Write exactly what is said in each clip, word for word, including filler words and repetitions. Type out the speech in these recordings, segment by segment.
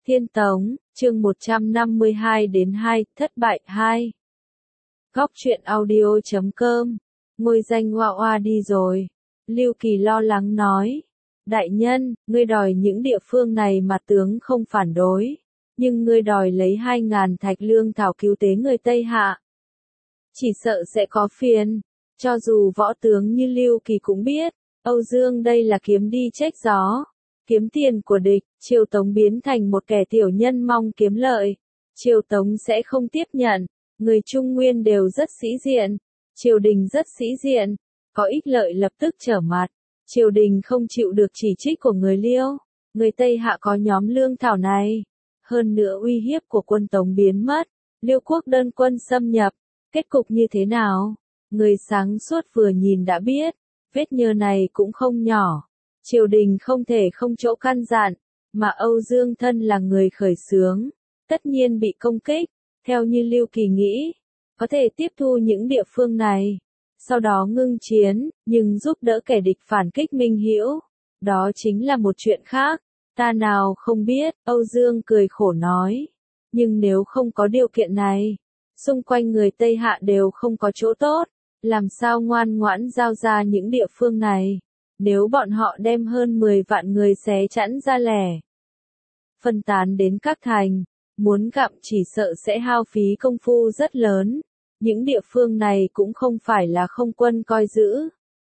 Thiên Tống, chương một trăm năm mươi hai đến hai, thất bại hai. Góc truyện audio chấm com, ngôi danh Hoa Hoa đi rồi. Lưu Kỳ lo lắng nói. Đại nhân, ngươi đòi những địa phương này mà tướng không phản đối. Nhưng ngươi đòi lấy hai ngàn thạch lương thảo cứu tế người Tây Hạ. Chỉ sợ sẽ có phiền. Cho dù võ tướng như Lưu Kỳ cũng biết, Âu Dương đây là kiếm đi trách gió. Kiếm tiền của địch, Triều Tống biến thành một kẻ tiểu nhân mong kiếm lợi. Triều Tống sẽ không tiếp nhận. Người Trung Nguyên đều rất sĩ diện. Triều đình rất sĩ diện. Có ích lợi lập tức trở mặt. Triều đình không chịu được chỉ trích của người Liêu. Người Tây Hạ có nhóm lương thảo này. Hơn nữa uy hiếp của quân Tống biến mất. Liêu quốc đơn quân xâm nhập. Kết cục như thế nào? Người sáng suốt vừa nhìn đã biết. Vết nhơ này cũng không nhỏ. Triều đình không thể không chỗ căn dặn, mà Âu Dương thân là người khởi xướng, tất nhiên bị công kích, theo như Lưu Kỳ nghĩ, có thể tiếp thu những địa phương này, sau đó ngưng chiến, nhưng giúp đỡ kẻ địch phản kích Minh Hữu, đó chính là một chuyện khác, ta nào không biết, Âu Dương cười khổ nói, nhưng nếu không có điều kiện này, xung quanh người Tây Hạ đều không có chỗ tốt, làm sao ngoan ngoãn giao ra những địa phương này. Nếu bọn họ đem hơn mười vạn người xé chẵn ra lẻ, phân tán đến các thành, muốn gặm chỉ sợ sẽ hao phí công phu rất lớn. Những địa phương này cũng không phải là không quân coi giữ.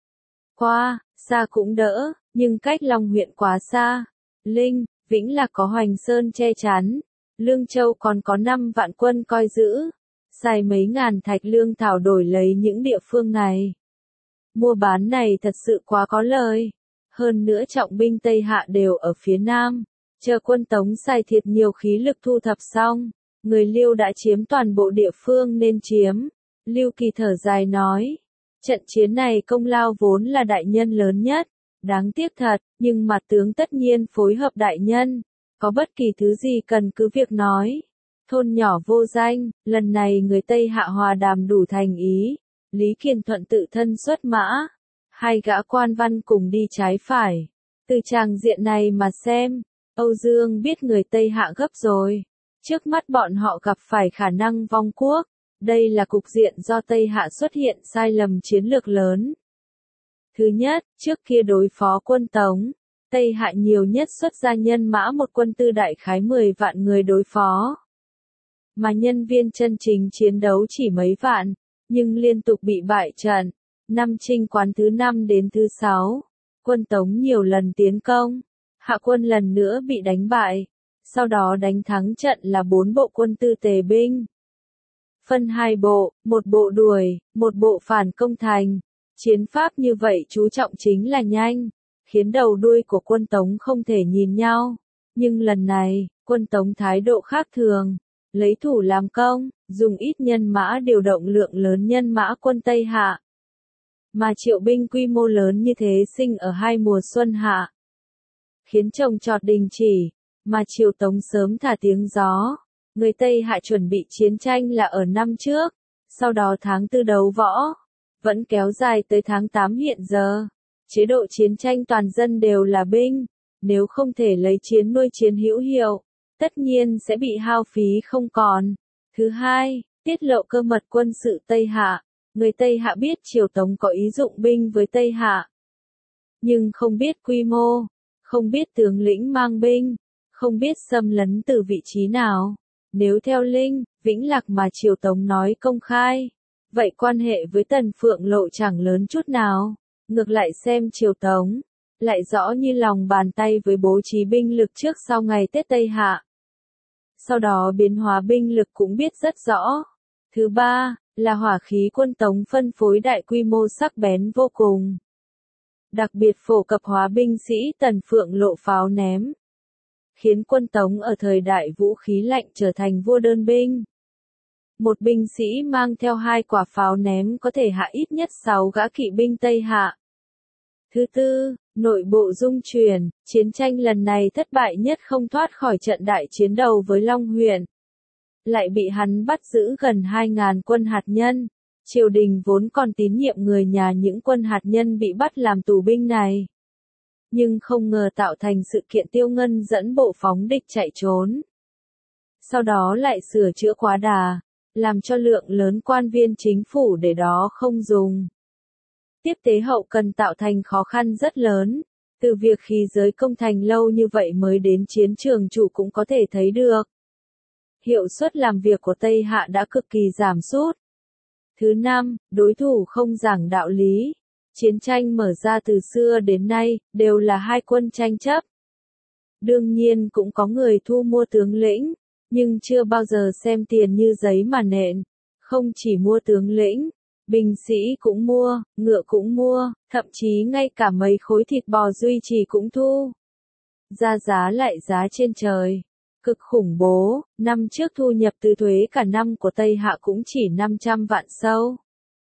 Qua, xa cũng đỡ, nhưng cách Long huyện quá xa. Linh, Vĩnh Lạc có Hoành Sơn che chắn. Lương Châu còn có năm vạn quân coi giữ. Xài mấy ngàn thạch lương thảo đổi lấy những địa phương này. Mua bán này thật sự quá có lời. Hơn nữa trọng binh Tây Hạ đều ở phía Nam. Chờ quân Tống xài thiệt nhiều khí lực thu thập xong. Người Liêu đã chiếm toàn bộ địa phương nên chiếm. Lưu Kỳ thở dài nói. Trận chiến này công lao vốn là đại nhân lớn nhất. Đáng tiếc thật, nhưng mặt tướng tất nhiên phối hợp đại nhân. Có bất kỳ thứ gì cần cứ việc nói. Thôn nhỏ vô danh, lần này người Tây Hạ hòa đàm đủ thành ý. Lý Kiền Thuận tự thân xuất mã, hai gã quan văn cùng đi trái phải. Từ tràng diện này mà xem, Âu Dương biết người Tây Hạ gấp rồi. Trước mắt bọn họ gặp phải khả năng vong quốc. Đây là cục diện do Tây Hạ xuất hiện sai lầm chiến lược lớn. Thứ nhất, trước kia đối phó quân Tống, Tây Hạ nhiều nhất xuất ra nhân mã một quân tư đại khái mười vạn người đối phó. Mà nhân viên chân chính chiến đấu chỉ mấy vạn. Nhưng liên tục bị bại trận, năm chinh quán thứ năm đến thứ sáu, quân Tống nhiều lần tiến công, Hạ quân lần nữa bị đánh bại, sau đó đánh thắng trận là bốn bộ quân tư tề binh. Phân hai bộ, một bộ đuổi, một bộ phản công thành, chiến pháp như vậy chú trọng chính là nhanh, khiến đầu đuôi của quân Tống không thể nhìn nhau, nhưng lần này, quân Tống thái độ khác thường. Lấy thủ làm công, dùng ít nhân mã điều động lượng lớn nhân mã quân Tây Hạ. Mà triệu binh quy mô lớn như thế sinh ở hai mùa xuân hạ. Khiến trồng trọt đình chỉ, mà Triều Tống sớm thả tiếng gió. Người Tây Hạ chuẩn bị chiến tranh là ở năm trước, sau đó tháng tư đấu võ, vẫn kéo dài tới tháng tám hiện giờ. Chế độ chiến tranh toàn dân đều là binh, nếu không thể lấy chiến nuôi chiến hữu hiệu. Tất nhiên sẽ bị hao phí không còn. Thứ hai, tiết lộ cơ mật quân sự Tây Hạ. Người Tây Hạ biết Triều Tống có ý dụng binh với Tây Hạ. Nhưng không biết quy mô, không biết tướng lĩnh mang binh, không biết xâm lấn từ vị trí nào. Nếu theo Linh, Vĩnh Lạc mà Triều Tống nói công khai, vậy quan hệ với Tần Phượng Lộ chẳng lớn chút nào. Ngược lại xem Triều Tống, lại rõ như lòng bàn tay với bố trí binh lực trước sau ngày Tết Tây Hạ. Sau đó biến hóa binh lực cũng biết rất rõ. Thứ ba, là hỏa khí quân Tống phân phối đại quy mô sắc bén vô cùng. Đặc biệt phổ cập hóa binh sĩ Tần Phượng Lộ pháo ném. Khiến quân Tống ở thời đại vũ khí lạnh trở thành vua đơn binh. Một binh sĩ mang theo hai quả pháo ném có thể hạ ít nhất sáu gã kỵ binh Tây Hạ. Thứ tư, nội bộ dung chuyển, chiến tranh lần này thất bại nhất không thoát khỏi trận đại chiến đầu với Long huyện. Lại bị hắn bắt giữ gần hai ngàn quân hạt nhân. Triều đình vốn còn tín nhiệm người nhà những quân hạt nhân bị bắt làm tù binh này. nhưng không ngờ tạo thành sự kiện Tiêu Ngân dẫn bộ phóng địch chạy trốn. Sau đó lại sửa chữa quá đà, làm cho lượng lớn quan viên chính phủ để đó không dùng. Tiếp tế hậu cần tạo thành khó khăn rất lớn, từ việc khí giới công thành lâu như vậy mới đến chiến trường chủ cũng có thể thấy được. Hiệu suất làm việc của Tây Hạ đã cực kỳ giảm sút. Thứ năm, đối thủ không giảng đạo lý. Chiến tranh mở ra từ xưa đến nay, đều là hai quân tranh chấp. Đương nhiên cũng có người thu mua tướng lĩnh, nhưng chưa bao giờ xem tiền như giấy mà nện. Không chỉ mua tướng lĩnh, binh sĩ cũng mua, ngựa cũng mua, thậm chí ngay cả mấy khối thịt bò duy trì cũng thu. Ra giá lại giá trên trời. Cực khủng bố, năm trước thu nhập từ thuế cả năm của Tây Hạ cũng chỉ năm trăm vạn sâu.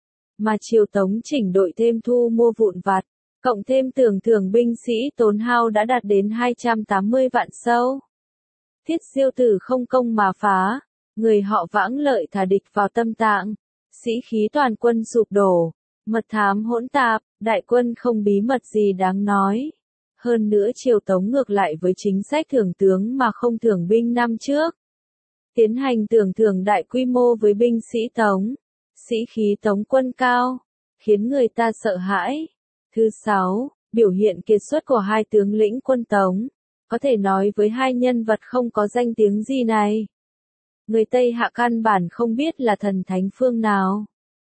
Mà triều Tống chỉnh đội thêm thu mua vụn vặt, cộng thêm tưởng thưởng binh sĩ tốn hao đã đạt đến hai trăm tám mươi vạn sâu. Thiết Diêu Tử không công mà phá, người họ Vãng lợi thả địch vào Tâm Tạng, sĩ khí toàn quân sụp đổ, mật thám hỗn tạp, đại quân không bí mật gì đáng nói. Hơn nữa triều Tống ngược lại với chính sách thưởng tướng mà không thưởng binh năm trước. Tiến hành tưởng thưởng đại quy mô với binh sĩ Tống. Sĩ khí Tống quân cao, khiến người ta sợ hãi. Thứ sáu, biểu hiện kiệt xuất của hai tướng lĩnh quân Tống. Có thể nói với hai nhân vật không có danh tiếng gì này. Người Tây Hạ căn bản không biết là thần thánh phương nào.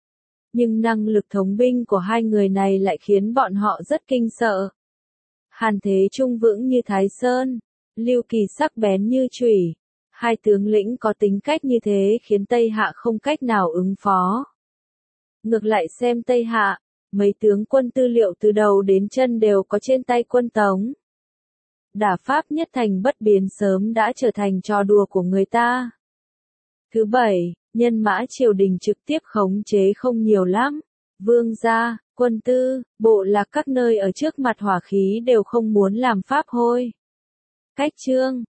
Nhưng năng lực thống binh của hai người này lại khiến bọn họ rất kinh sợ. Hàn Thế Trung vững như Thái Sơn, Lưu Kỳ sắc bén như chủy. Hai tướng lĩnh có tính cách như thế khiến Tây Hạ không cách nào ứng phó. Ngược lại xem Tây Hạ, mấy tướng quân tư liệu từ đầu đến chân đều có trên tay quân Tống. Đả Pháp nhất thành bất biến sớm đã trở thành trò đùa của người ta. Thứ bảy, nhân mã triều đình trực tiếp khống chế không nhiều lắm. Vương gia, quân tư, bộ lạc các nơi ở trước mặt hỏa khí đều không muốn làm pháp hôi. Cách chương